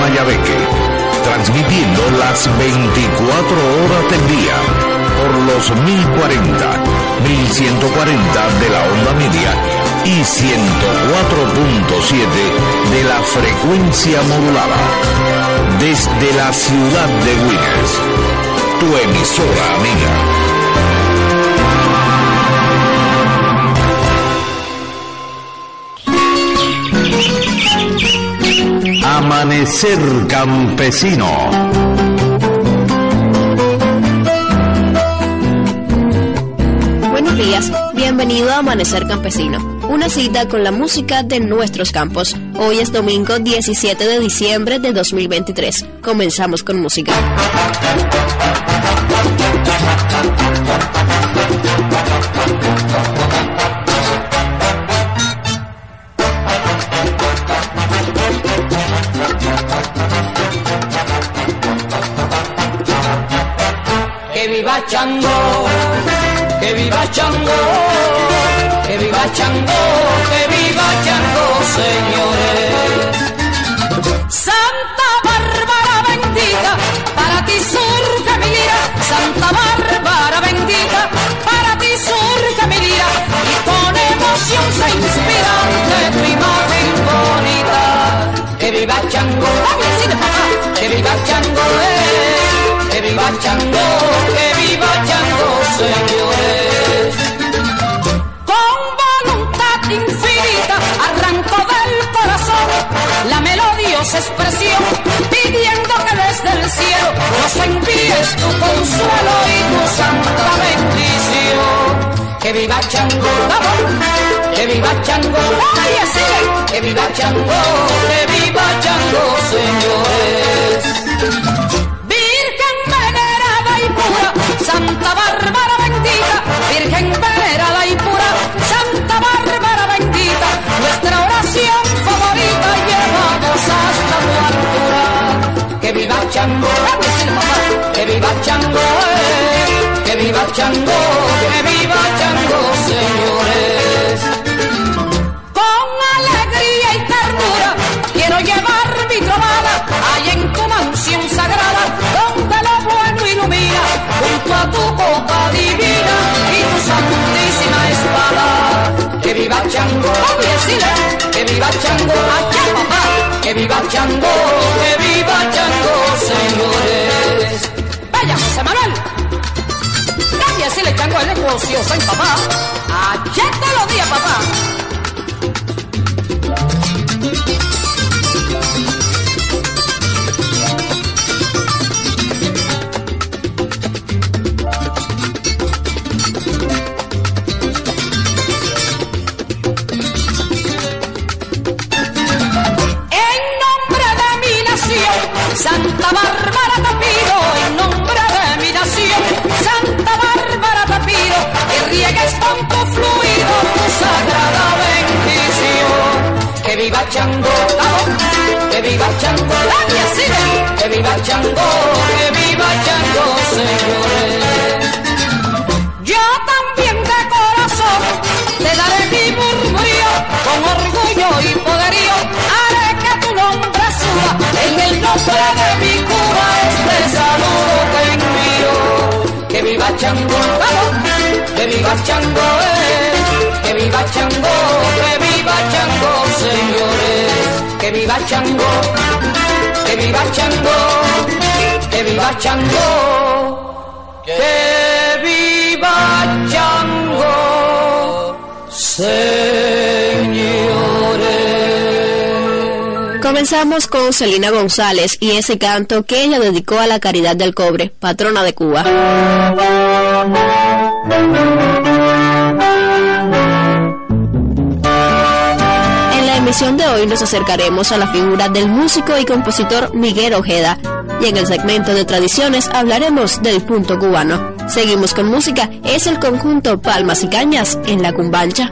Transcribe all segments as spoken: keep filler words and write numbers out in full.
Mayabeque, transmitiendo las veinticuatro horas del día por los mil cuarenta, mil ciento cuarenta de la onda media y ciento cuatro punto siete de la frecuencia modulada. Desde la ciudad de Winners, tu emisora amiga. Amanecer campesino. Buenos días, bienvenido a Amanecer Campesino, una cita con la música de nuestros campos. Hoy es domingo diecisiete de diciembre de dos mil veintitrés. Comenzamos con música. Que viva Chango, que viva Chango, que viva Chango, que viva Chango, señores. Santa Bárbara bendita, para ti surge mi lira. Santa Bárbara bendita, para ti surge mi lira. Y con emoción se inspira ante tu imagen bonita. Que viva Chango, que viva Chango, eh. Que viva Chango, que viva Chango, señores. Con voluntad infinita arrancó del corazón la melodiosa expresión, pidiendo que desde el cielo nos envíes tu consuelo y tu santa bendición. Que viva Chango, vamos, que viva Chango, ay, así, que viva Chango, que viva Chango, señores. Santa Bárbara bendita, Virgen venerada y pura, Santa Bárbara bendita, nuestra oración favorita, llevamos hasta tu altura. Que viva Chango, que viva Chango, eh, que viva Chango, que viva Chango, señores. Con alegría y ternura quiero llevar mi trovada allá en tu mansión sagrada, donde lo bueno ilumina junto a tu copa divina y tu santísima espada. Que viva Chango, que viva Chango, allá papá, que viva Chango, que viva Chango, señores. Vaya José Manuel, nadie así le Chango el negocio, soy papá, allá te lo días papá. Santa Bárbara te pido, en nombre de mi nación, Santa Bárbara te pido, que riegues con tu fluido tu sagrada bendición. Que viva Chango, que viva Chango, que viva Chango, que viva Chango, señores. Yo también de corazón te daré mi murmurío, con orgullo y poderío, haré que tu nombre suba en el nombre de mi cura este saludo te envío. Que viva Chango, que viva Chango, eh, que viva Chango, que viva Chango, señores. Que viva Chango, que viva Chango, que viva Chango, que viva Chango, señores. Comenzamos con Celina González y ese canto que ella dedicó a la Caridad del Cobre, patrona de Cuba. En la emisión de hoy nos acercaremos a la figura del músico y compositor Miguel Ojeda, y en el segmento de tradiciones hablaremos del punto cubano. Seguimos con música, es el conjunto Palmas y Cañas en la Cumbancha.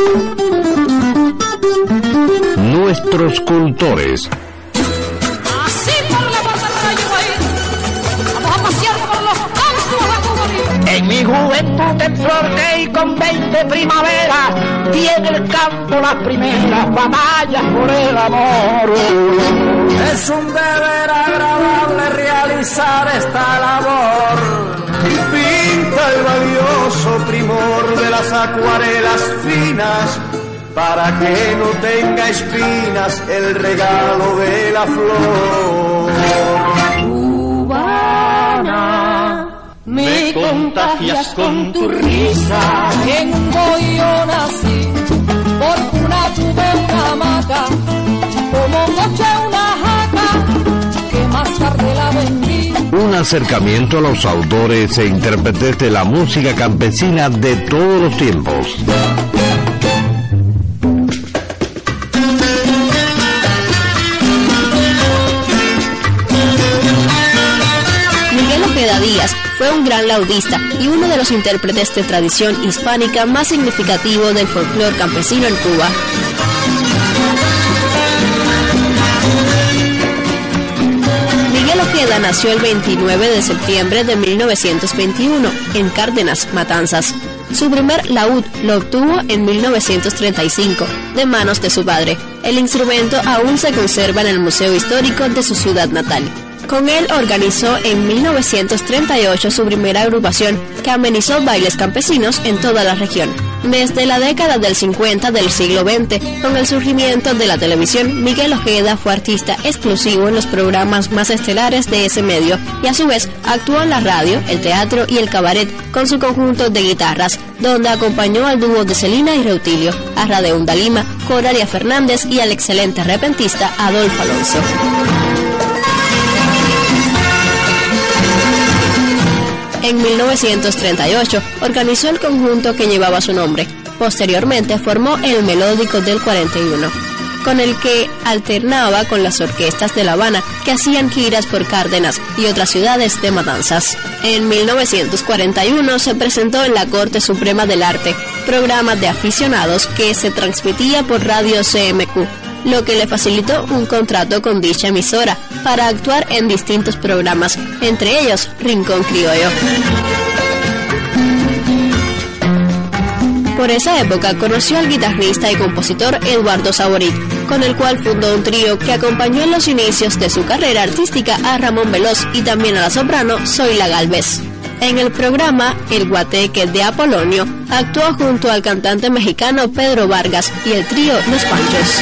Nuestros cultores. Así por la puerta del rayo voy, vamos a pasear por los campos a cubrir. En mi juventud en flor y con veinte primaveras, vi en el campo las primeras batallas por el amor. Es un deber agradable realizar esta labor. Pinta el valioso primor de las acuarelas finas, para que no tenga espinas el regalo de la flor. Cubana, me contagias con tu risa. En un bohío nací, por una tuve una hamaca, como noche una jaca, que más tarde la vendí. Un acercamiento a los autores e intérpretes de la música campesina de todos los tiempos. Miguel Ojeda Díaz fue un gran laudista y uno de los intérpretes de tradición hispánica más significativo del folclore campesino en Cuba. Miguel Ojeda nació el veintinueve de septiembre de mil novecientos veintiuno en Cárdenas, Matanzas. Su primer laúd lo obtuvo en mil novecientos treinta y cinco, de manos de su padre. El instrumento aún se conserva en el Museo Histórico de su ciudad natal. Con él organizó en mil novecientos treinta y ocho su primera agrupación, que amenizó bailes campesinos en toda la región. Desde la década del cincuenta del siglo veinte, con el surgimiento de la televisión, Miguel Ojeda fue artista exclusivo en los programas más estelares de ese medio y a su vez actuó en la radio, el teatro y el cabaret con su conjunto de guitarras, donde acompañó al dúo de Celina y Reutilio, a Radeunda Lima, Coralia Fernández y al excelente repentista Adolfo Alonso. En mil novecientos treinta y ocho organizó el conjunto que llevaba su nombre. Posteriormente formó el Melódico del cuarenta y uno, con el que alternaba con las orquestas de La Habana que hacían giras por Cárdenas y otras ciudades de Matanzas. En mil novecientos cuarenta y uno se presentó en la Corte Suprema del Arte, programa de aficionados que se transmitía por Radio C M Q, lo que le facilitó un contrato con dicha emisora para actuar en distintos programas, entre ellos Rincón Criollo. Por esa época conoció al guitarrista y compositor Eduardo Saborit, con el cual fundó un trío que acompañó en los inicios de su carrera artística a Ramón Veloz y también a la soprano Zoila Gálvez. En el programa El Guateque de Apolonio actuó junto al cantante mexicano Pedro Vargas y el trío Los Panchos.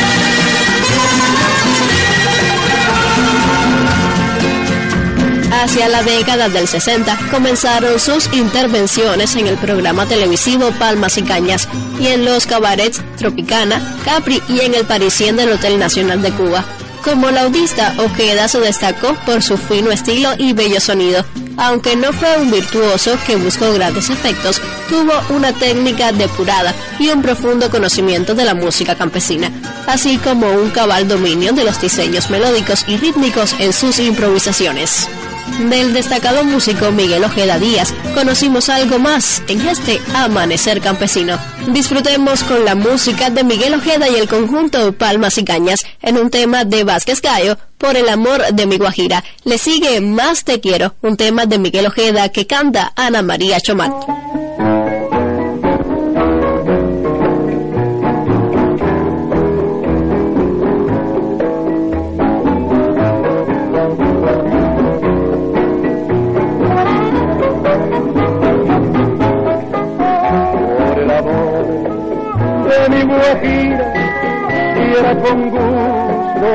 Hacia la década del sesenta comenzaron sus intervenciones en el programa televisivo Palmas y Cañas y en los cabarets Tropicana, Capri y en el Parisien del Hotel Nacional de Cuba. Como laudista, Ojeda se destacó por su fino estilo y bello sonido. Aunque no fue un virtuoso que buscó grandes efectos, tuvo una técnica depurada y un profundo conocimiento de la música campesina, así como un cabal dominio de los diseños melódicos y rítmicos en sus improvisaciones. Del destacado músico Miguel Ojeda Díaz conocimos algo más en este Amanecer Campesino. Disfrutemos con la música de Miguel Ojeda y el conjunto Palmas y Cañas en un tema de Vázquez Gallo, Por el amor de mi Guajira. Le sigue Más te quiero, un tema de Miguel Ojeda que canta Ana María Chomat. Mi Guajira, quiera con gusto,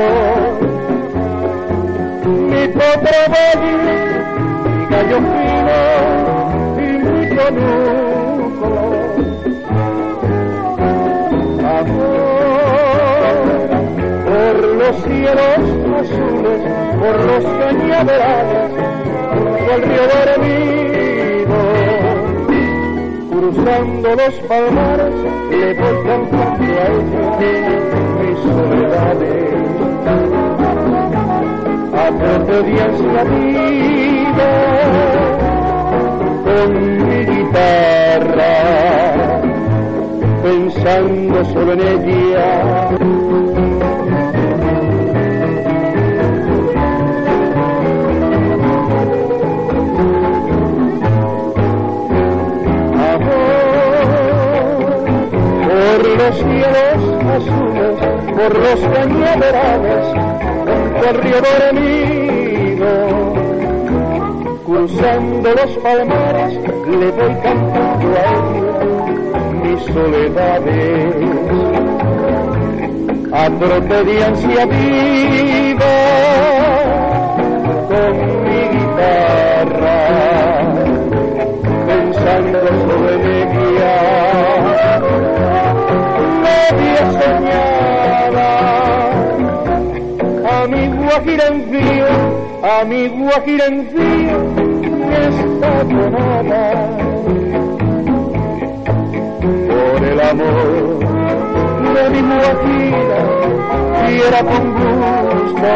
mi potro valle, mi gallo fino y mi conuco. Amor, por los cielos azules, por los cañaverales, por el río dormido, cruzando los palmares, le voy cantando a ella mis soledades. A días la vida con mi guitarra, pensando pensando solo en ella. Por los cielos azules, por los cañaverales, junto al río dormido, cruzando los palmares, le voy cantando a ella mis soledades. A trote de ansia viva, con mi guitarra, pensando sobre ella. Novia soñada, a mi guajira enfío, a mi guajira enfío, esta tonada. Por el amor de mi guajira, quiera con gusto,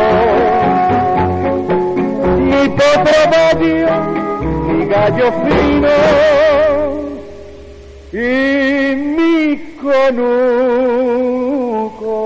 mi potro gallo, mi gallo fino, y mi conuco.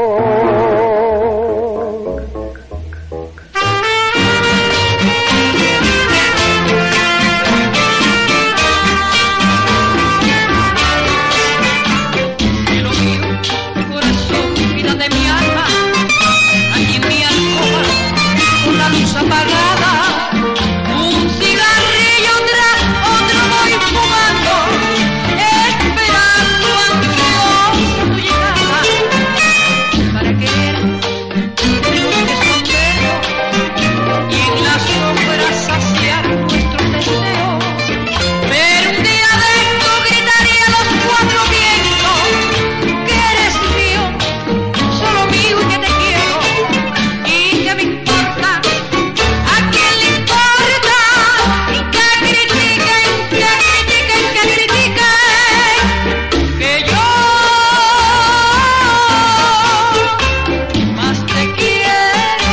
Cielo mío, corazón, vida de mi alma, aquí en mi alcoba, con la luz apagada, un cigarrillo tras otro voy fumando, esperando ansioso tu llegada. Para querer tenemos que escondernos y en las sombras saciar nuestros deseos. Pero un día de esto gritaría a los cuatro vientos que eres mío, solo mío y que te quiero. Y que me importa, a quién le importa, que critiquen, que critiquen, que critiquen, que yo más te quiero.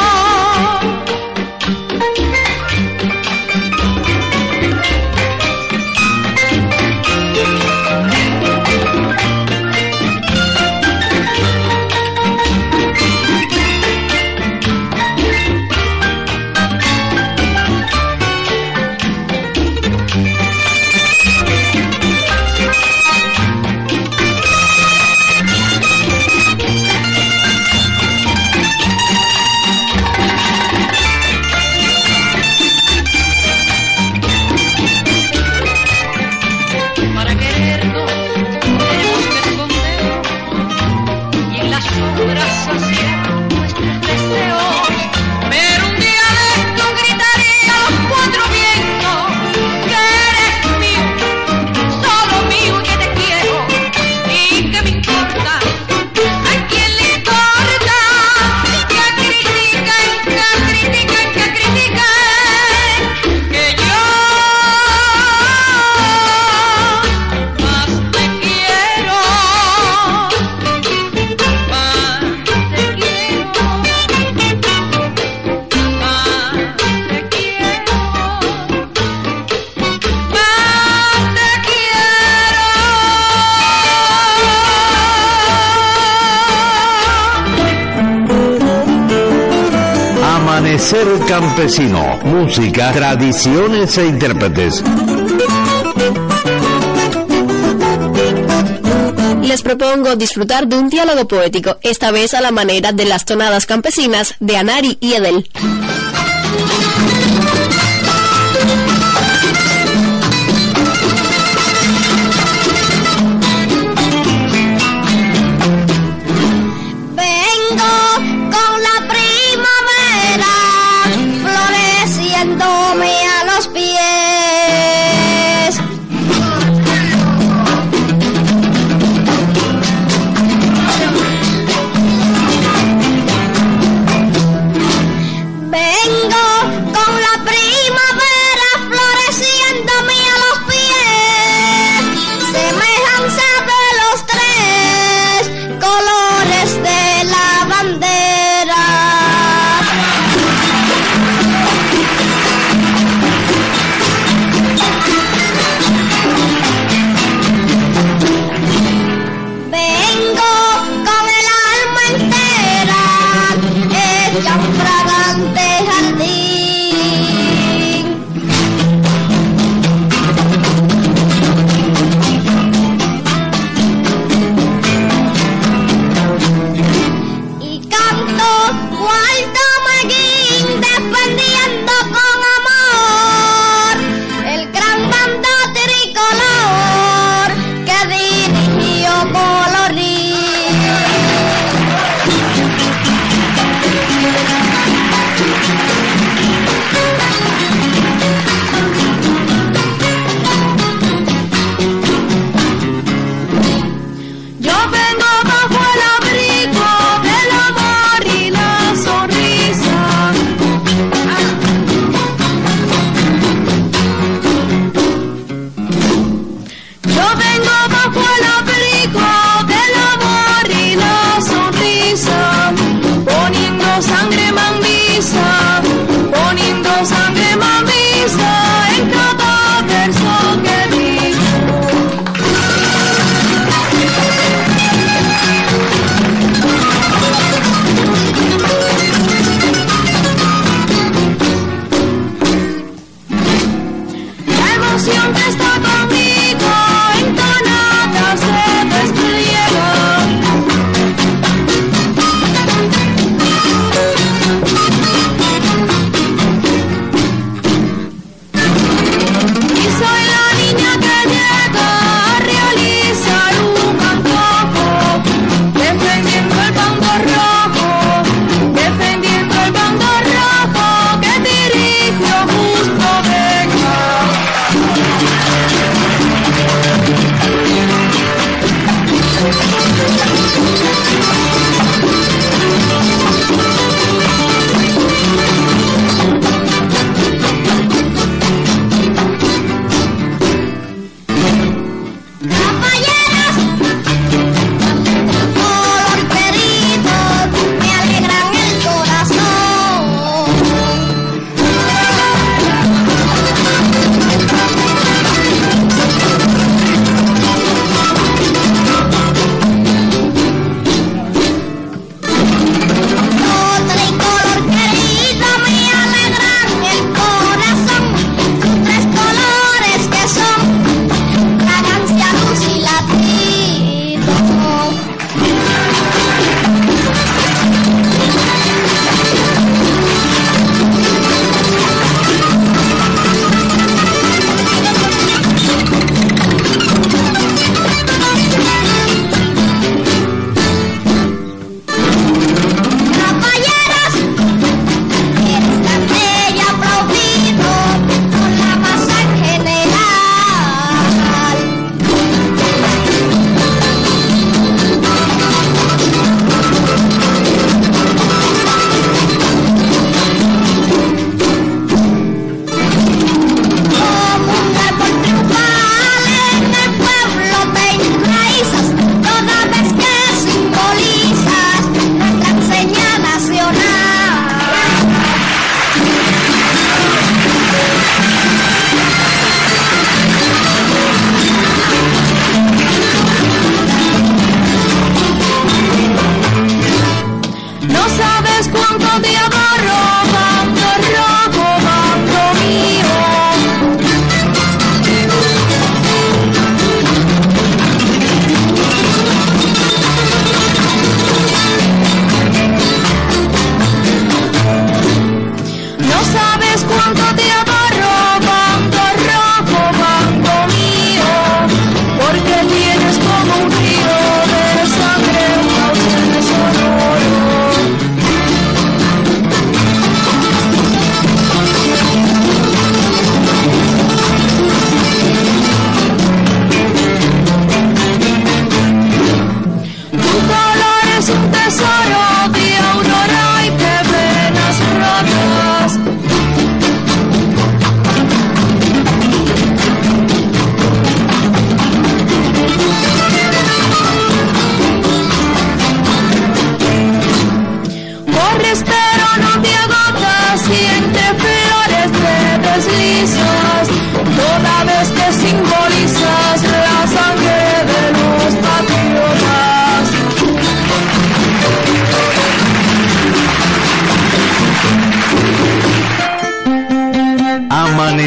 Para querernos tenemos que escondernos y en las sombras saciar nuestros deseos. Pero un día de esto gritaría a los cuatro vientos que eres mío, solo mío y que te quiero. Y que me importa, a quién le importa, que critiquen, que critiquen, que critiquen, que yo más te quiero, más te quiero, más te quiero, más te quiero. Amanecer campesino, música, tradiciones e intérpretes. Les propongo disfrutar de un diálogo poético, esta vez a la manera de las tonadas campesinas de Anari y Edel. Vengo con la primavera, floreciéndome a los pies. Vengo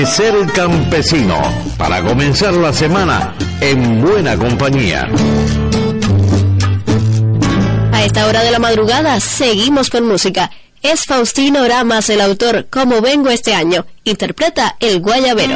Amanecer Campesino, para comenzar la semana en buena compañía. A esta hora de la madrugada seguimos con música. Es Faustino Ramas el autor. Como vengo este año, interpreta El Guayabero.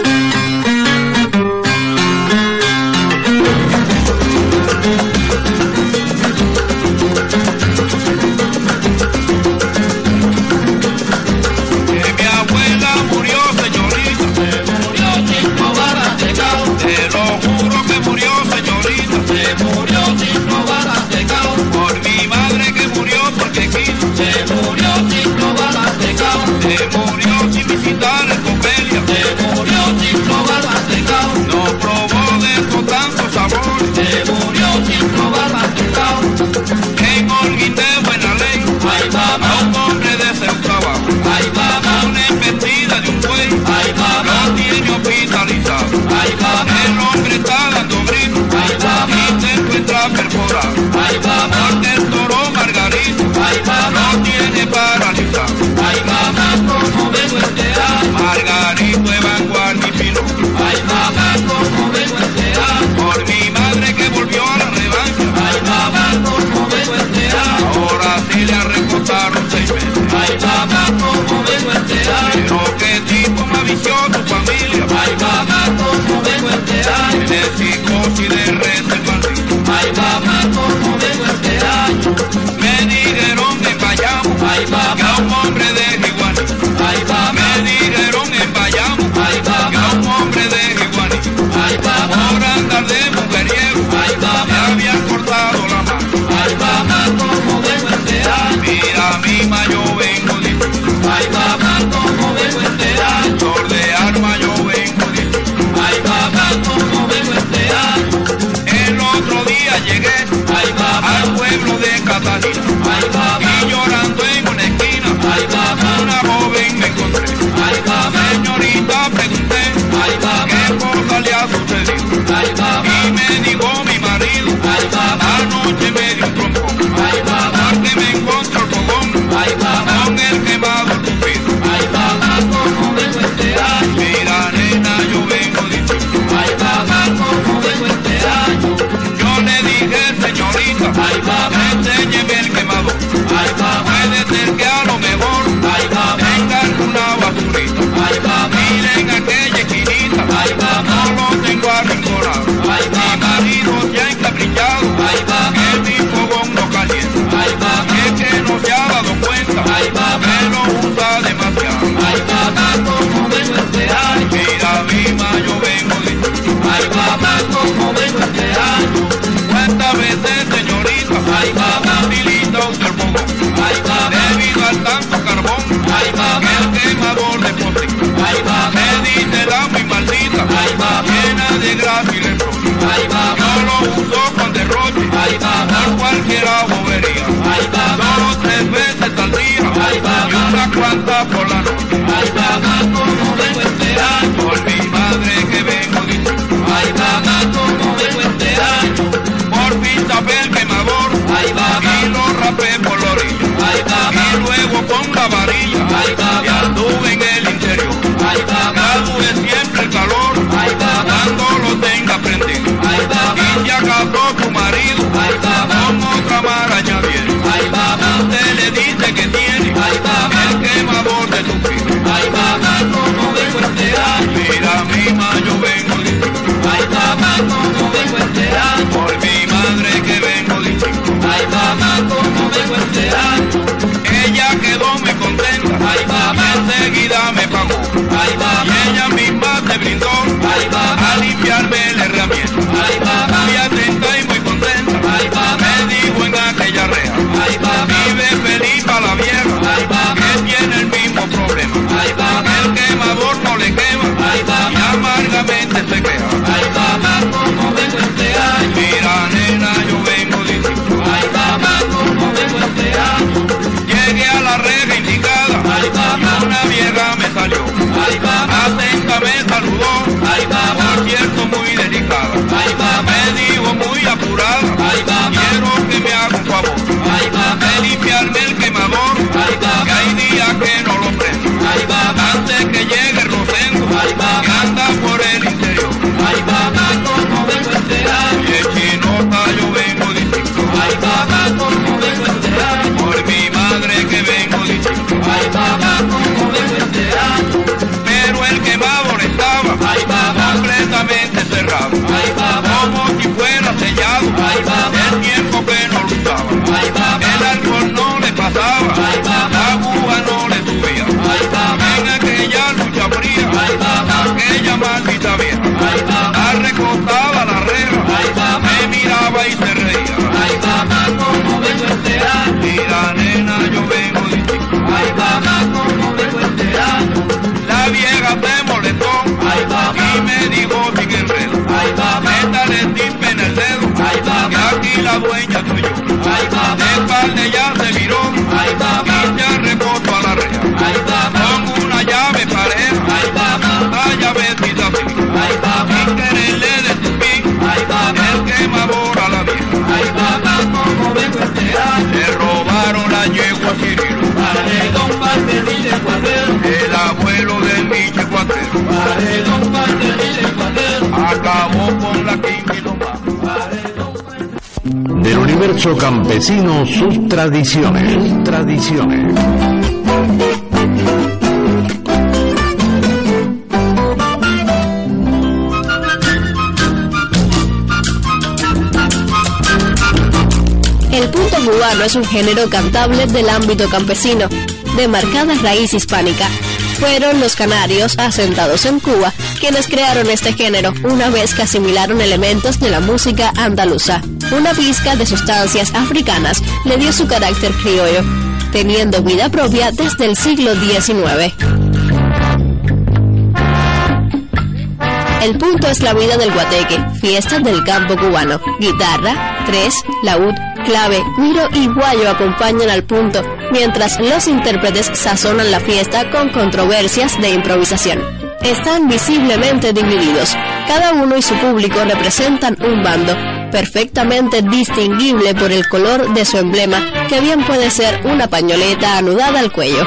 Por la noche, ay mamá, como vengo este año, por mi madre que vengo diciendo, ay mamá, como vengo este año, por mi papel quemador, ay mamá, y lo rapé por la orilla, ay mamá, y luego con la varilla, ay mamá, y anduve en el interior, ay mamá, gradué siempre el calor, ay mamá, cuando lo tenga prendido, ay mamá, y se acabó tu marido, ay mamá, con otra maraña viene, ay mamá, usted le dice que tiene, ay mamá, el quemador de tu piel, ay mamá, como vengo este año, mira mi mayo vengo diciendo, ay mamá, como vengo este año, por mi madre que vengo diciendo, ay mamá, como vengo este año, ella quedó muy contenta, ay mamá, enseguida me pagó, ay mamá, y ella misma te brindó, ay mamá, a limpiarme la herramienta, ay mamá, muy atenta y muy contenta, ay mamá, me dijo en aquella reja, ay mamá, vive feliz a la vieja, ay mamá, que tiene el mismo problema, ay mamá, el quemador no le quema, ay mamá, y amargamente se queja, ay mamá, como vengo este año, mira nena, yo vengo diciendo, ay mamá, como vengo este año, llegué a la reja indicada, ay mamá, una vieja me salió, ay mamá, atenta me saludó, ay mamá, por cierto muy delicada, ay mamá, me dijo muy apurada, ay mamá, quiero que me haga un favor, ay mamá, de limpiarme el quemador, ay mamá, que hay días que no lo prendo, ay mamá, antes que llegue el rosendo, como si fuera sellado, el tiempo que no luchaba, el alcohol no le pasaba, la aguja no le subía, en aquella lucha fría, aquella maldita vieja, la recostaba la reja, me miraba y se reía, como vengo este año, y la nena yo vengo de ti, como vengo este año, la vieja se molestó, y me dijo sin enredo, métale timpe en el dedo, que aquí la dueña soy yo, de espalda ya se viró, y se recostó a la reja, con una llave pareja, la llavecita civil, sin quererle de tu pin, el quemador a la vieja, como vengo este año, le robaron la yegua a Cirilo, paredón Valverde de Cuadrero, el abuelo del Miche Cuadrero, paredón Valverde de Cuadrero, acabó con la quinquiloma, paredón. Del universo campesino, sus tradiciones, tradiciones. El punto cubano es un género cantable del ámbito campesino, de marcada raíz hispánica. Fueron los canarios, asentados en Cuba, quienes crearon este género una vez que asimilaron elementos de la música andaluza. Una pizca de sustancias africanas le dio su carácter criollo, teniendo vida propia desde el siglo diecinueve. El punto es la vida del guateque, fiesta del campo cubano. Guitarra, tres, laúd, clave, cuiro y guayo acompañan al punto, mientras los intérpretes sazonan la fiesta con controversias de improvisación. Están visiblemente divididos, cada uno y su público representan un bando, perfectamente distinguible por el color de su emblema, que bien puede ser una pañoleta anudada al cuello.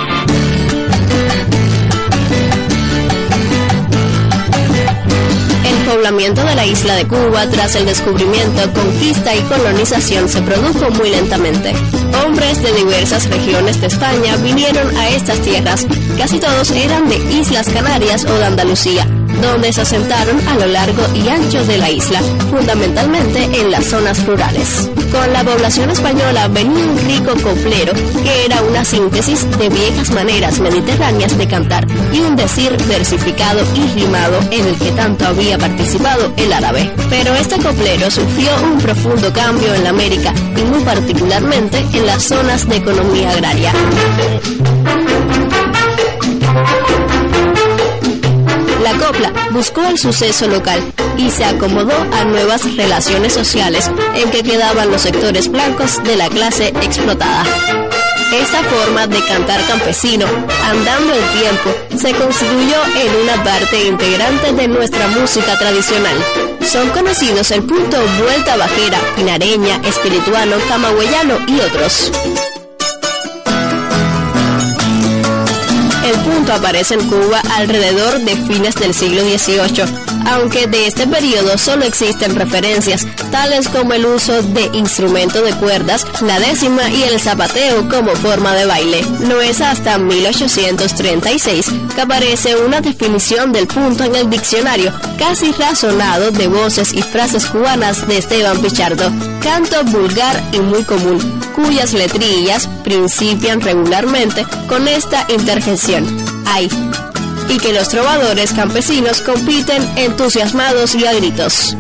El poblamiento de la isla de Cuba tras el descubrimiento, conquista y colonización se produjo muy lentamente. Hombres de diversas regiones de España vinieron a estas tierras, casi todos eran de Islas Canarias o de Andalucía, donde se asentaron a lo largo y ancho de la isla, fundamentalmente en las zonas rurales. Con la población española venía un rico coplero, que era una síntesis de viejas maneras mediterráneas de cantar y un decir versificado y rimado en el que tanto había participado el árabe. Pero este coplero sufrió un profundo cambio en la América y muy particularmente en las zonas de economía agraria. La copla buscó el suceso local y se acomodó a nuevas relaciones sociales en que quedaban los sectores blancos de la clase explotada. Esta forma de cantar campesino, andando el tiempo, se constituyó en una parte integrante de nuestra música tradicional. Son conocidos el punto vuelta bajera, pinareña, espirituano, camagüeyano y otros. El punto aparece en Cuba alrededor de fines del siglo dieciocho, aunque de este periodo solo existen referencias, tales como el uso de instrumento de cuerdas, la décima y el zapateo como forma de baile. No es hasta mil ochocientos treinta y seis que aparece una definición del punto en el diccionario, casi razonado de voces y frases cubanas de Esteban Pichardo, canto vulgar y muy común, cuyas letrillas principian regularmente con esta interjección: ay, y que los trovadores campesinos compiten entusiasmados y a gritos.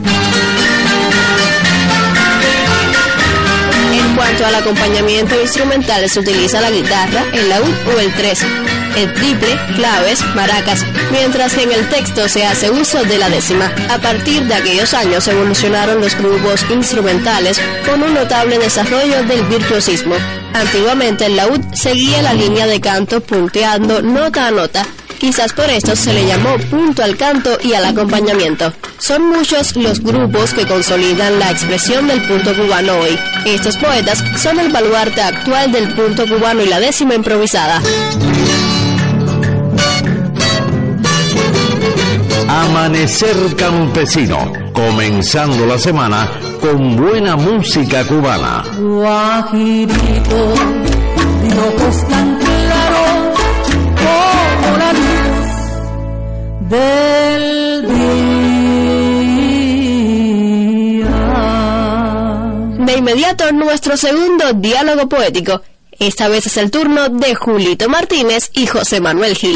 En cuanto al acompañamiento instrumental, se utiliza la guitarra, el laúd o el tres, el triple, claves, maracas, mientras que en el texto se hace uso de la décima. A partir de aquellos años evolucionaron los grupos instrumentales con un notable desarrollo del virtuosismo. Antiguamente el laúd seguía la línea de canto punteando nota a nota. Quizás por esto se le llamó punto al canto y al acompañamiento. Son muchos los grupos que consolidan la expresión del punto cubano hoy. Estos poetas son el baluarte actual del punto cubano y la décima improvisada. Amanecer campesino, comenzando la semana con buena música cubana. Guajirito, de ojos tan claros como la luz del día. inmediato nuestro segundo diálogo poético. Esta vez es el turno de Julito Martínez y José Manuel Gil.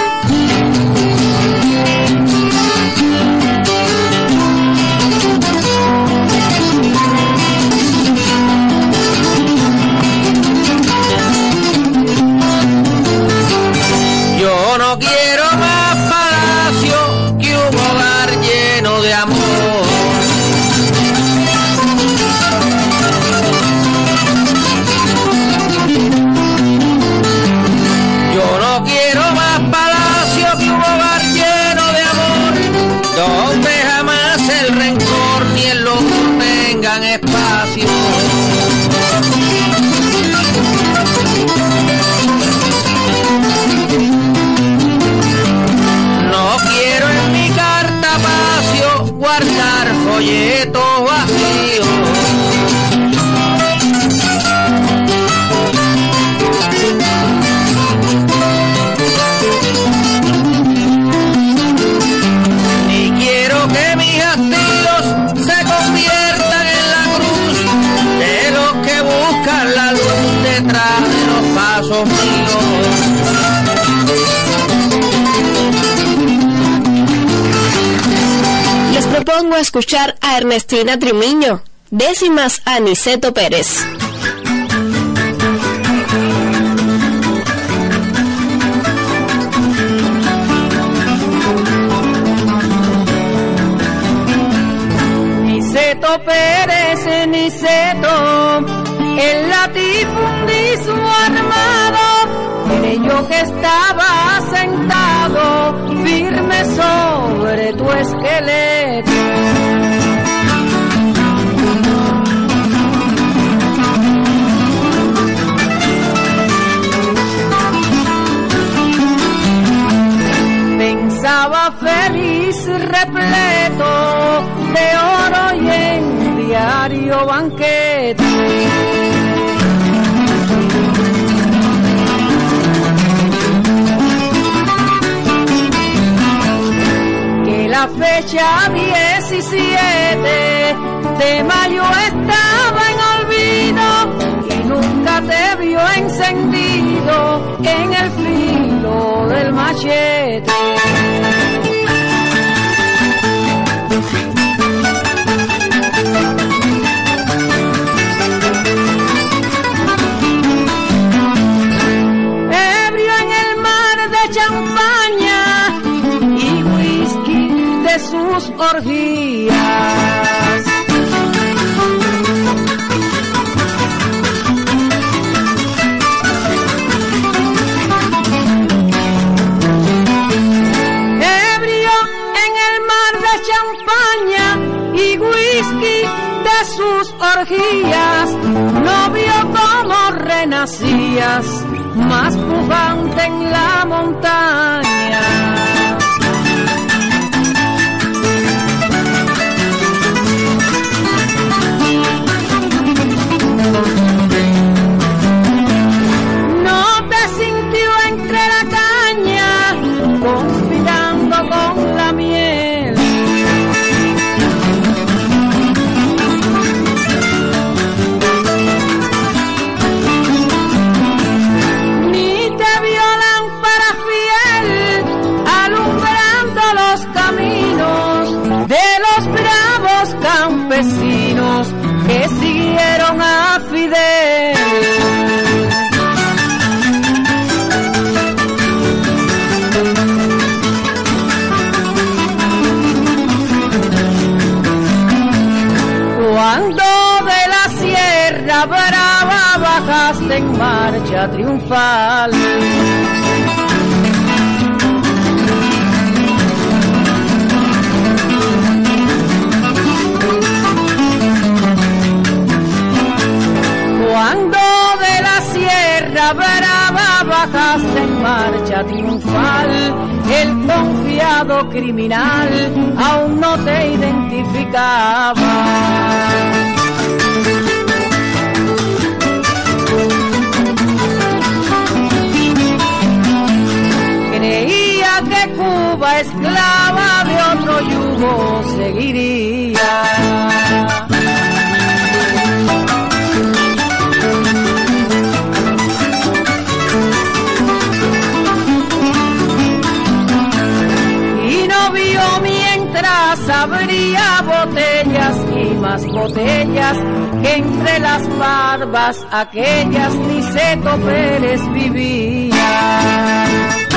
Yo no quiero más palacio que un hogar lleno de amor. Yo no quiero más palacio que un hogar lleno de amor, donde jamás el rencor ni el locura tengan espacio. No quiero en mi cartapacio guardar folletos vacíos. Ni quiero que mis hastíos se conviertan en la cruz de los que buscan la luz detrás de los pasos míos. Les propongo escuchar a Ernestina Trimiño, décimas a Aniceto Pérez. Niceto Pérez, Niceto, el latifundismo armado, creyó que estaba sentado firme sobre tu esqueleto. Pensaba feliz, repleto de oro y en diario banquete. Que la fecha diecisiete de mayo estaba en olvido y nunca te vio encendido en el filo del machete. Ebrio en el mar de champaña y whisky de sus orgías. Y whisky de sus orgías, no vio cómo renacías, más pujante en la montaña. No te sintió entre la caña, conspirando con la miel. Campesinos que siguieron a Fidel. Cuando de la Sierra Brava bajaste en marcha triunfal. Cuando de la Sierra Brava bajaste en marcha triunfal, el confiado criminal aún no te identificaba. Creía que Cuba, esclava de otro yugo, seguiría. botellas y más botellas, que entre las barbas aquellas Niceto Pérez vivía.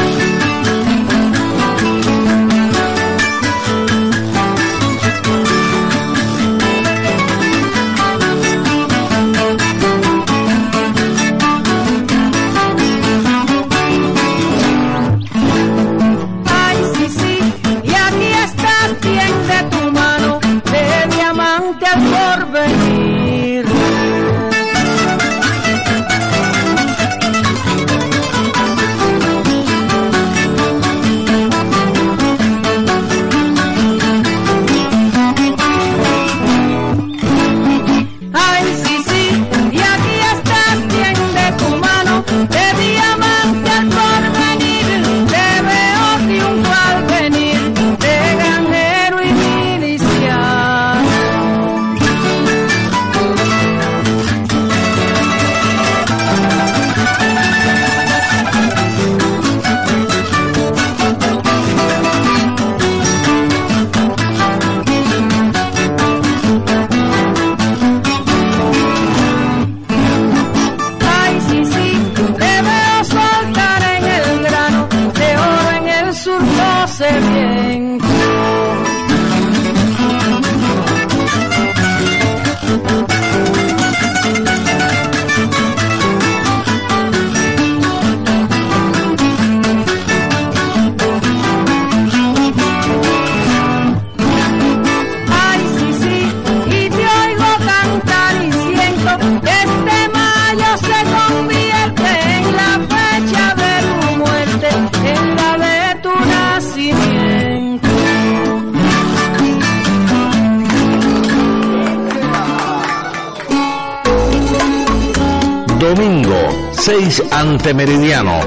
seis antemeridiano.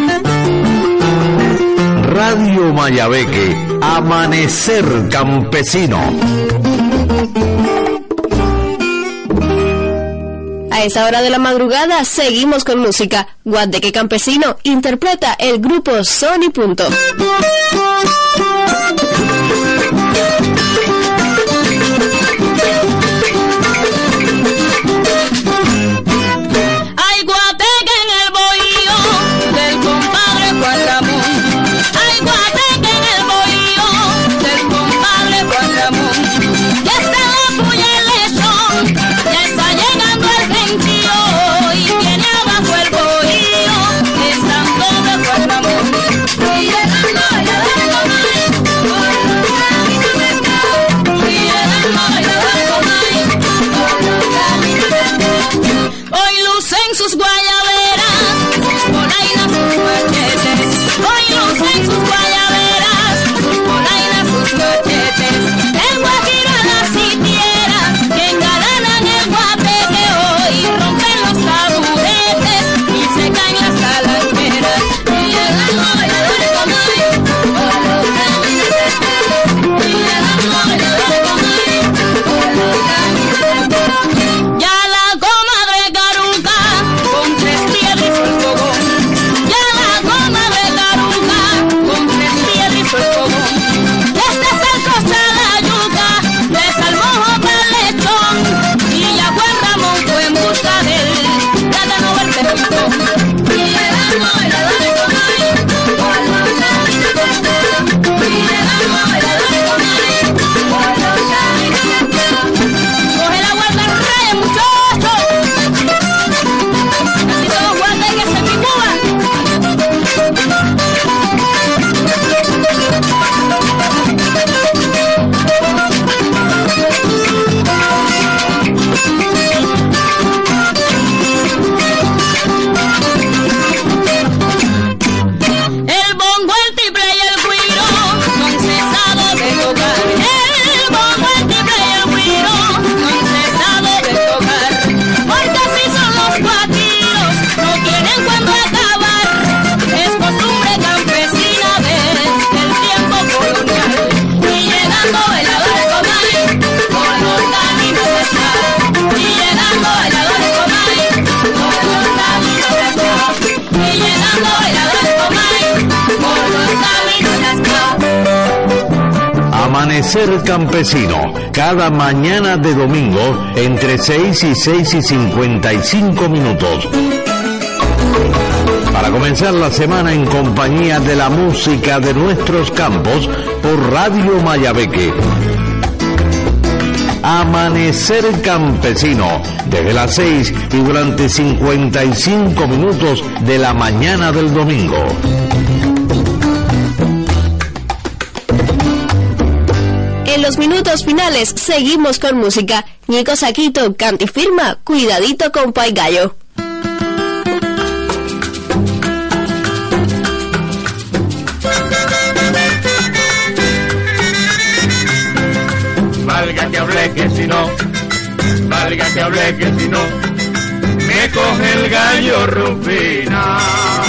Radio Mayabeque, Amanecer Campesino. A esa hora de la madrugada seguimos con música. Guateque Campesino interpreta el grupo Sony Punto. Y llegando, llegando Amanecer Campesino, cada mañana de domingo entre seis y seis y cincuenta y cinco minutos. Para comenzar la semana en compañía de la música de nuestros campos por Radio Mayabeque. Amanecer Campesino, desde las seis y durante cincuenta y cinco minutos de la mañana del domingo. En los minutos finales seguimos con música. Nico Saquito canta y firma Cuidadito con Paigallo. Valga que hablé que si no, valga que hablé que si no, me coge el gallo Rufina.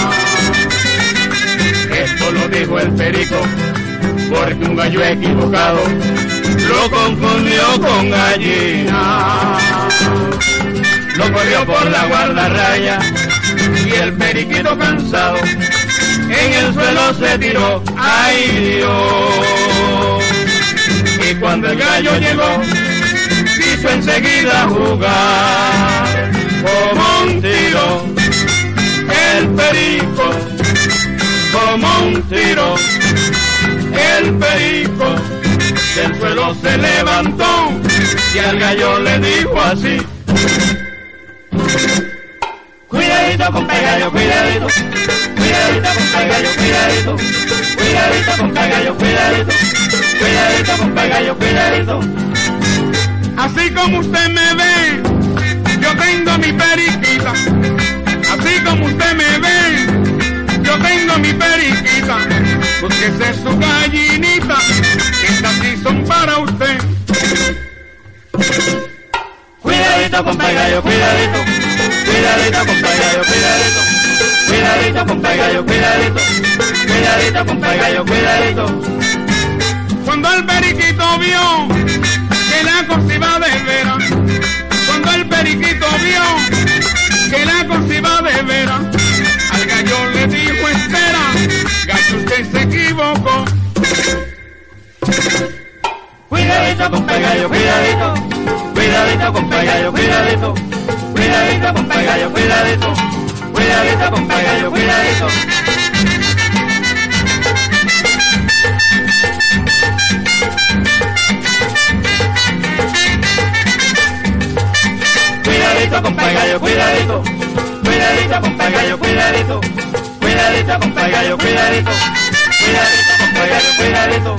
Esto lo dijo el perico, porque un gallo equivocado lo confundió con gallina. Lo corrió por la guardarraya y el periquito cansado en el suelo se tiró. ¡Ay Dios! Y cuando el gallo llegó, quiso enseguida jugar como un tiro. El perico, como un tiro. El perico del suelo se levantó y al gallo le dijo así: cuidadito con Paigallo, cuidadito, cuidadito con Paigallo, cuidadito, cuidadito con Paigallo, cuidadito, cuidadito con Paigallo, cuidadito. Así como usted me ve, yo tengo mi periquita. Así como usted me ve, yo tengo mi periquita. Búsquese su gallinita, que estas sí son para usted. Cuidadito con Paigallo, cuidadito, cuidadito con Paigallo, cuidadito, cuidadito con Paigallo, cuidadito, cuidadito con Paigallo, cuidadito. Cuando el periquito vio que la cosa iba de veras, cuando el periquito vio que la cosa iba de veras, al gallo le dijo: espera, gallo, usted se equivocó. Cuidadito con Paigallo, cuidadito, cuidadito con Paigallo, cuidadito, cuidadito con Paigallo, cuidadito, cuidadito con Paigallo, cuidadito. Cuidadito con Paigallo, cuidadito, cuidadito con Paigallo, cuidadito, cuidadito con Paigallo, cuidadito, cuidadito con Paigallo, cuidadito.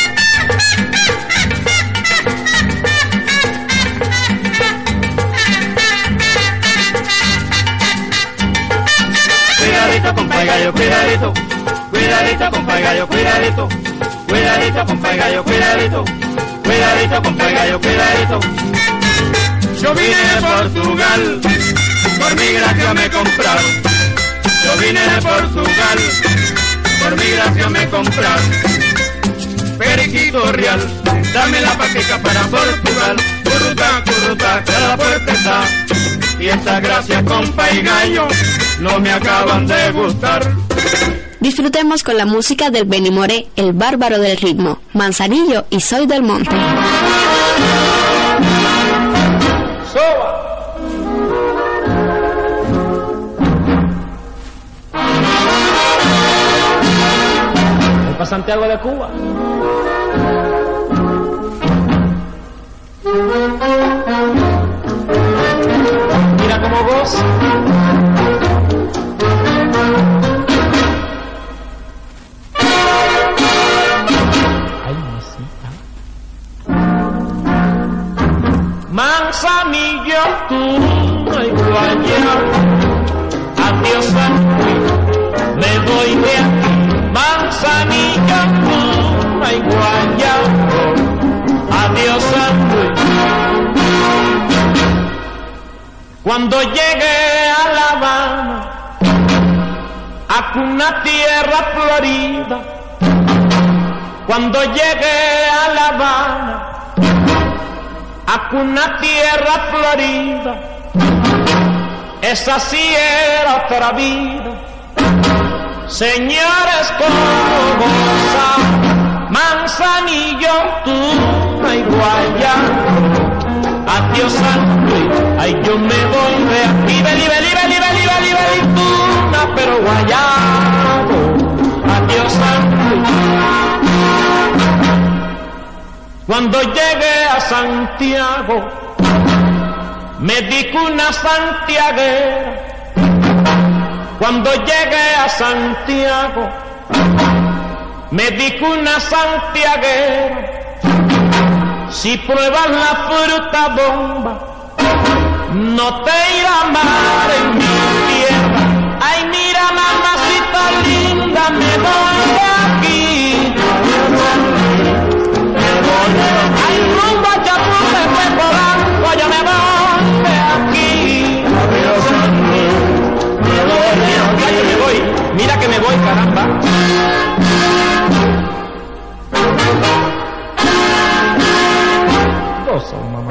Cuidadito con Paigallo, cuidadito, cuidadito con Paigallo, cuidadito, cuidadito con Paigallo, cuidadito, cuidadito con Paigallo, cuidadito. Yo vine de Portugal, por mi gracia me compraron. Yo vine de Portugal, por mi gracia me compraron. Periquito real, dame la patica para Portugal. Curruta, curruta, que a la puerta está. Y esta gracia con Paigallo no me acaban de gustar. Disfrutemos con la música del Benny Moré, el bárbaro del ritmo, Manzanillo y Soy del Monte. Voy para Santiago de Cuba. Mira cómo goza. Manzanillo, tú no hay guayabo, adiós San Luis, me voy de aquí. Manzanillo, tú no hay guayabo, adiós San Luis. Cuando llegue a La Habana, a una tierra florida, cuando llegue a La Habana, a una tierra florida, esa sí era otra vida. Señores, como goza Manzanillo, Tuna y Guayabo. Adiós San Luis, ay yo me voy de aquí, beli, beli, beli, beli, beli, beli, Tuna, pero Guayabo. Adiós San Luis. Cuando llegué a Santiago, me dijo una santiaguera. Cuando llegué a Santiago, me dijo una santiaguera. Si pruebas la fruta bomba, no te irá mal en mi tierra. Ay, mira, mamacita linda, me voy de aquí. Me voy de aquí. Ay, rumbo a Chapultepec, Polanco, yo me voy de aquí. Me voy de aquí. Ay, yo me voy. Mira que me voy, caramba. Mamá.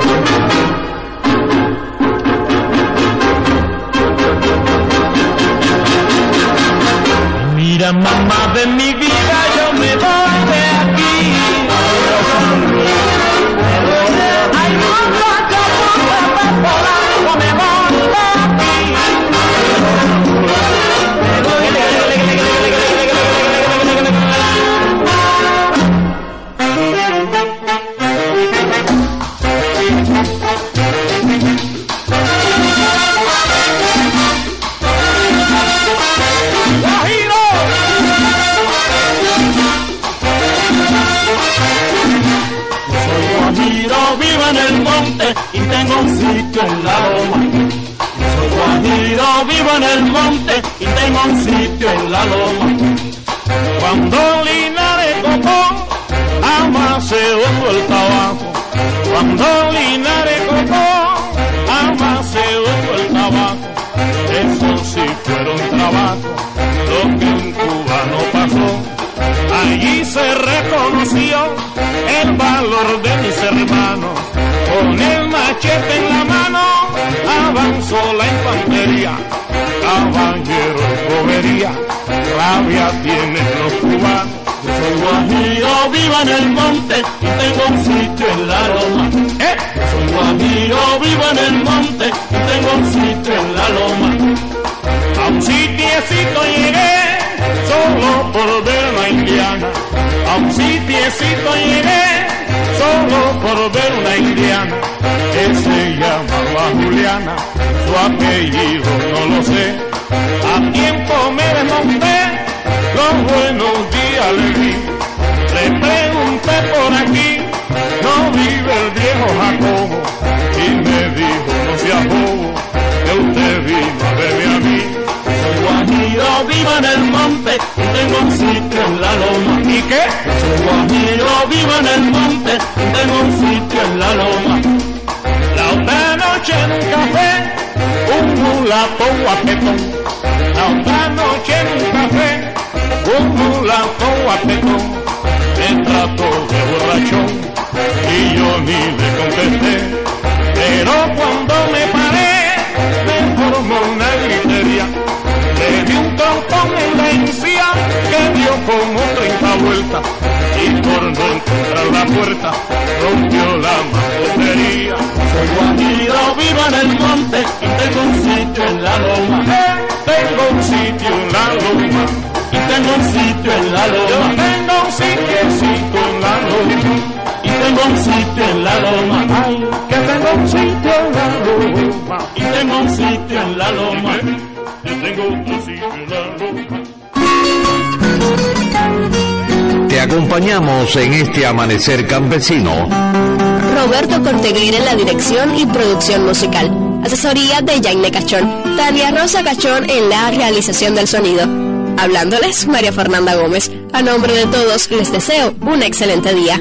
Mira, mamá de mi vida, yo me voy de aquí. Ay, muchacho, por Polanco, me voy de aquí. Vivo en el monte y tengo un sitio en la loma. Soy guajiro, vivo en el monte y tengo un sitio en la loma. Cuando Linares cocó, amaseo el tabaco. Cuando Linares cocó, amaseo el tabaco. Eso sí fueron trabajo, lo que un cubano pasó. Allí se reconoció el valor de mis hermanos. Con el machete en la mano avanzó la infantería. Caballero y bobería, rabia tienen los cubanos. Yo soy guajiro, vivo en el monte y tengo un sitio en la loma. ¿Eh? Yo soy guajiro, vivo en el monte y tengo un sitio en la loma. A un sitiecito llegué solo por ver una indiana. A un sitiecito llegué solo por ver una indiana que se llamaba Juliana. Su apellido no lo sé. A tiempo me desmonté, los buenos días le di. Le pregunté por aquí, no vive el viejo Jacobo. Y me dijo, no sea bobo, que usted vino a verme a mí. Soy guajiro, vivo en el monte y tengo un sitio en la loma. ¿Y qué? Soy guajiro, vivo en el monte y tengo un sitio en la loma. La otra noche en un café, un mulato guapetón. La otra noche en un café, un mulato guapetón. Me trató de borrachón y yo ni le contesté. Pero cuando me paré, me formó una gritería. Le di un trompón en la encía que dio como treinta vueltas. Y por no encontrar la puerta, rompió la mampostería. Soy guajiro, vivo en el monte y tengo un sitio en la loma. Eh, tengo un sitio en la loma. Y tengo un sitio en la loma. Yo tengo un sitiecito en la loma. Y tengo un sitio en la loma. Ay, que tengo un sitio en la loma. Y tengo un sitio en la loma. Yo tengo otro sitio en la loma. Te acompañamos en este amanecer campesino. Roberto Corteguera en la dirección y producción musical. Asesoría de Jaime Cachón. Tania Rosa Cachón en la realización del sonido. Hablándoles, María Fernanda Gómez. A nombre de todos, les deseo un excelente día.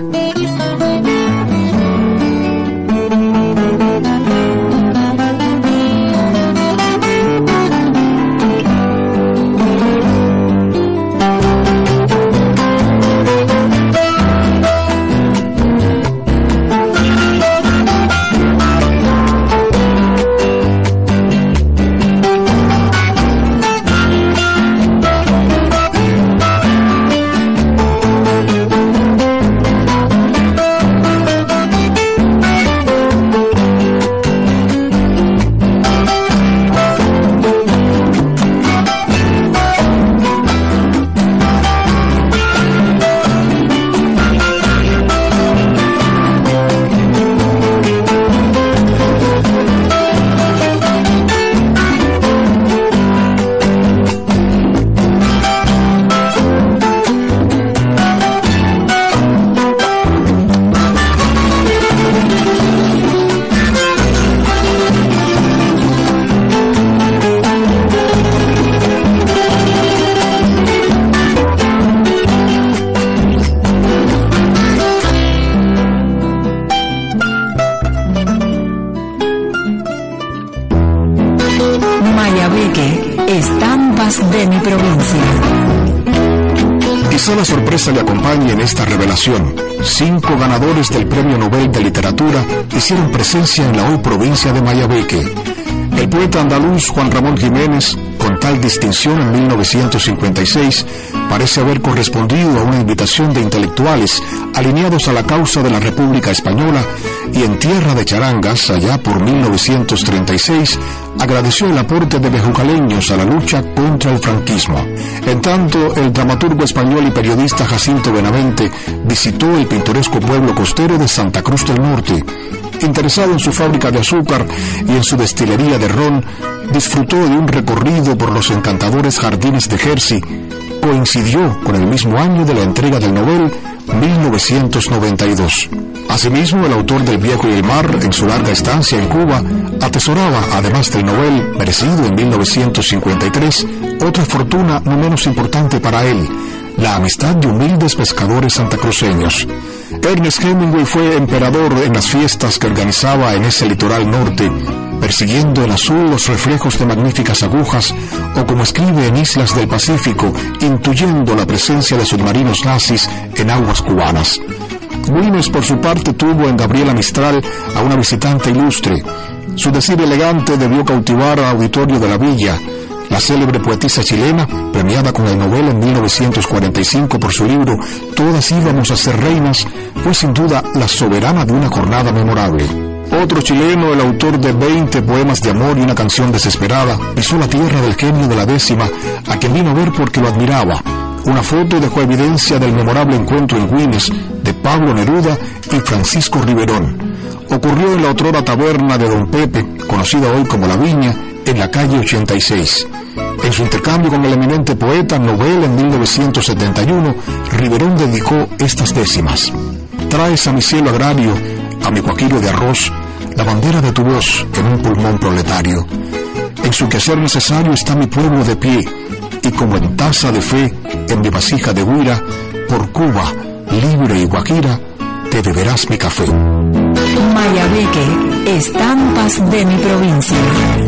Mayabeque, estampas de mi provincia. Quizá la sorpresa le acompañe en esta revelación. Cinco ganadores del Premio Nobel de Literatura hicieron presencia en la hoy provincia de Mayabeque. El poeta andaluz Juan Ramón Jiménez, con tal distinción en mil novecientos cincuenta y seis, parece haber correspondido a una invitación de intelectuales alineados a la causa de la República Española, y en tierra de charangas, allá por mil novecientos treinta y seis, agradeció el aporte de bejucaleños a la lucha contra el franquismo. En tanto, el dramaturgo español y periodista Jacinto Benavente visitó el pintoresco pueblo costero de Santa Cruz del Norte. Interesado en su fábrica de azúcar y en su destilería de ron, disfrutó de un recorrido por los encantadores jardines de Jersey. Coincidió con el mismo año de la entrega del Nobel, mil novecientos noventa y dos. Asimismo, el autor del Viejo y el Mar, en su larga estancia en Cuba, atesoraba, además del Nobel, merecido en mil novecientos cincuenta y tres, otra fortuna no menos importante para él: la amistad de humildes pescadores santacruceños. Ernest Hemingway fue emperador en las fiestas que organizaba en ese litoral norte, persiguiendo en azul los reflejos de magníficas agujas, o como escribe en Islas del Pacífico, intuyendo la presencia de submarinos nazis en aguas cubanas. Güines, por su parte, tuvo en Gabriela Mistral a una visitante ilustre. Su decir elegante debió cautivar al auditorio de la villa. La célebre poetisa chilena, premiada con el Nobel en mil novecientos cuarenta y cinco por su libro Todas íbamos a ser reinas, fue sin duda la soberana de una jornada memorable. Otro chileno, el autor de veinte poemas de amor y una canción desesperada, pisó la tierra del genio de la décima, a quien vino a ver porque lo admiraba. Una foto dejó evidencia del memorable encuentro en Güines de Pablo Neruda y Francisco Riverón. Ocurrió en la otrora taberna de Don Pepe, conocida hoy como La Viña, en la calle ochenta y seis. En su intercambio con el eminente poeta Nobel en mil novecientos setenta y uno, Riverón dedicó estas décimas: traes a mi cielo agrario, a mi guaquiro de arroz, la bandera de tu voz en un pulmón proletario. En su quehacer necesario está mi pueblo de pie, y como en taza de fe, en mi vasija de huira, por Cuba, libre y guajira, te beberás mi café. Mayabeque, estampas de mi provincia.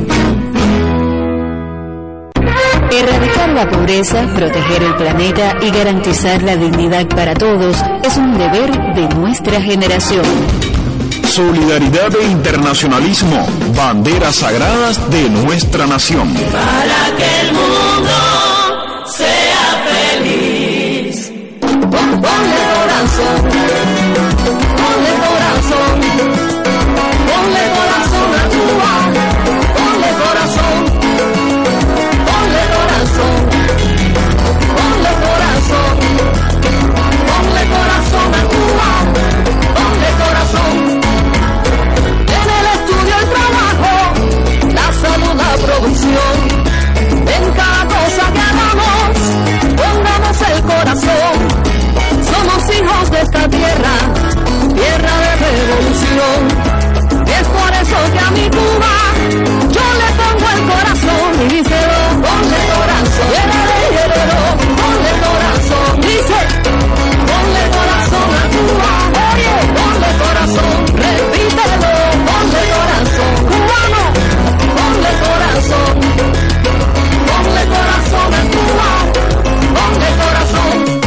Erradicar la pobreza, proteger el planeta y garantizar la dignidad para todos es un deber de nuestra generación. Solidaridad e internacionalismo, banderas sagradas de nuestra nación. Para que el mundo sea feliz. Ponle corazón, ponle corazón, ponle corazón a Cuba, ponle corazón, ponle corazón, ponle corazón, ponle corazón a Cuba, ponle corazón. En el estudio, el trabajo, la salud, la producción, en cada cosa que hagamos, pongamos el corazón. Somos hijos de esta tierra, tierra de revolución. Es por eso que a mi Cuba yo le pongo el corazón y dice, ponle corazón, ponle corazón, dice, ponle corazón a Cuba, oye, ponle corazón, repítelo, ponle corazón, cubano, ponle corazón, ponle corazón a Cuba, ponle corazón.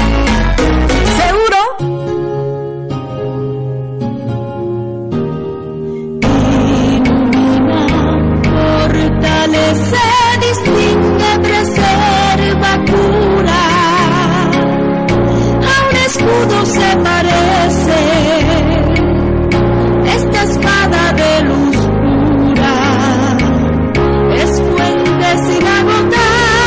Se distingue, preserva, cura, a un escudo se parece esta espada de luz pura, es fuente sin agotar,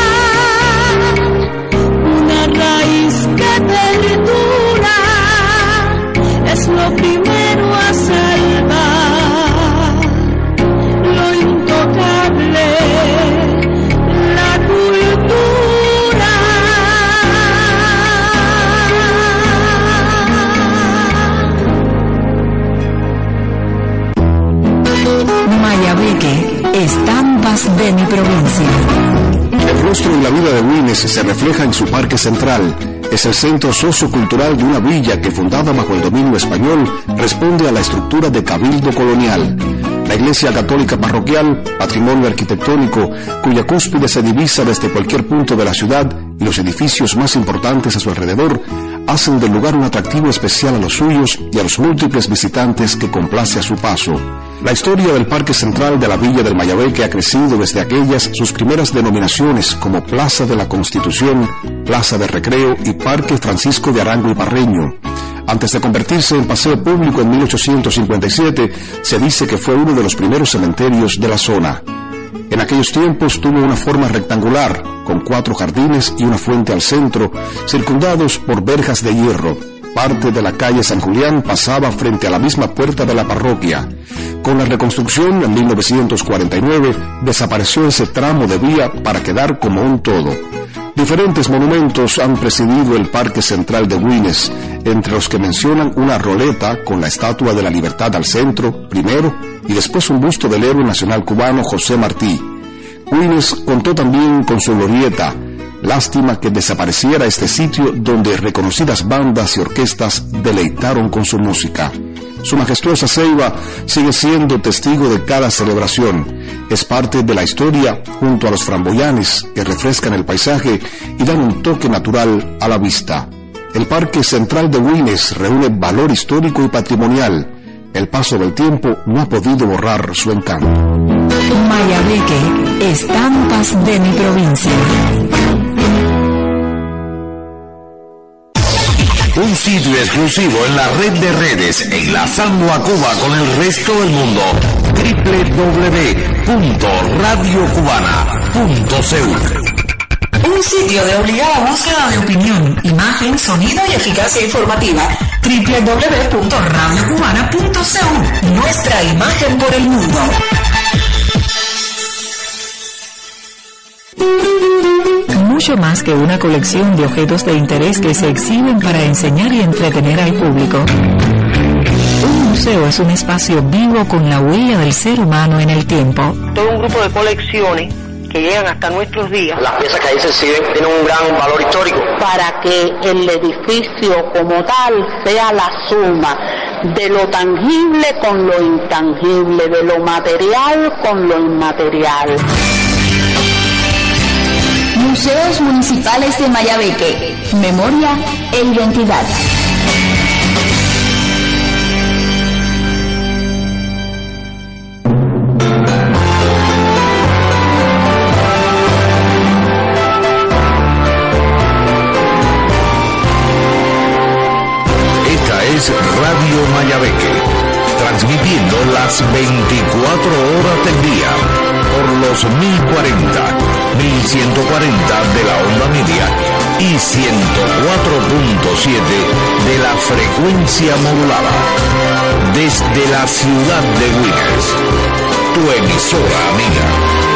una raíz que perdura, es lo primero a salvar, lo intocable, la cultura. Mayabeque, estampas de mi provincia. El rostro y la vida de Güines se refleja en su parque central. Es el centro sociocultural de una villa que, fundada bajo el dominio español, responde a la estructura de cabildo colonial. La iglesia católica parroquial, patrimonio arquitectónico, cuya cúspide se divisa desde cualquier punto de la ciudad y los edificios más importantes a su alrededor, hacen del lugar un atractivo especial a los suyos y a los múltiples visitantes que complace a su paso. La historia del Parque Central de la Villa del Mayabeque ha crecido desde aquellas sus primeras denominaciones como Plaza de la Constitución, Plaza de Recreo y Parque Francisco de Arango y Parreño. Antes de convertirse en paseo público en mil ochocientos cincuenta y siete, se dice que fue uno de los primeros cementerios de la zona. En aquellos tiempos tuvo una forma rectangular, con cuatro jardines y una fuente al centro, circundados por verjas de hierro. Parte de la calle San Julián pasaba frente a la misma puerta de la parroquia. Con la reconstrucción en mil novecientos cuarenta y nueve, desapareció ese tramo de vía para quedar como un todo. Diferentes monumentos han presidido el Parque Central de Güines, entre los que mencionan una roleta con la Estatua de la Libertad al centro, primero, y después un busto del héroe nacional cubano José Martí. Güines contó también con su glorieta. Lástima que desapareciera este sitio donde reconocidas bandas y orquestas deleitaron con su música. Su majestuosa ceiba sigue siendo testigo de cada celebración. Es parte de la historia junto a los framboyanes que refrescan el paisaje y dan un toque natural a la vista. El Parque Central de Güines reúne valor histórico y patrimonial. El paso del tiempo no ha podido borrar su encanto. Mayabeque, estampas de mi provincia. Un sitio exclusivo en la red de redes, enlazando a Cuba con el resto del mundo. doble u doble u doble u punto radio cubana punto c u. Un sitio de obligada búsqueda de opinión, imagen, sonido y eficacia informativa. doble u doble u doble u punto radio cubana punto c u. Nuestra imagen por el mundo. Mucho más que una colección de objetos de interés que se exhiben para enseñar y entretener al público. Un museo es un espacio vivo con la huella del ser humano en el tiempo. Todo un grupo de colecciones que llegan hasta nuestros días. Las piezas que ahí se exhiben tienen un gran valor histórico. Para que el edificio como tal sea la suma de lo tangible con lo intangible, de lo material con lo inmaterial. Museos Municipales de Mayabeque, Memoria e Identidad. Esta es Radio Mayabeque, transmitiendo las veinticuatro horas del día por los mil cuarenta, mil ciento cuarenta de la onda media y ciento cuatro punto siete de la frecuencia modulada. Desde la ciudad de Güines, tu emisora amiga.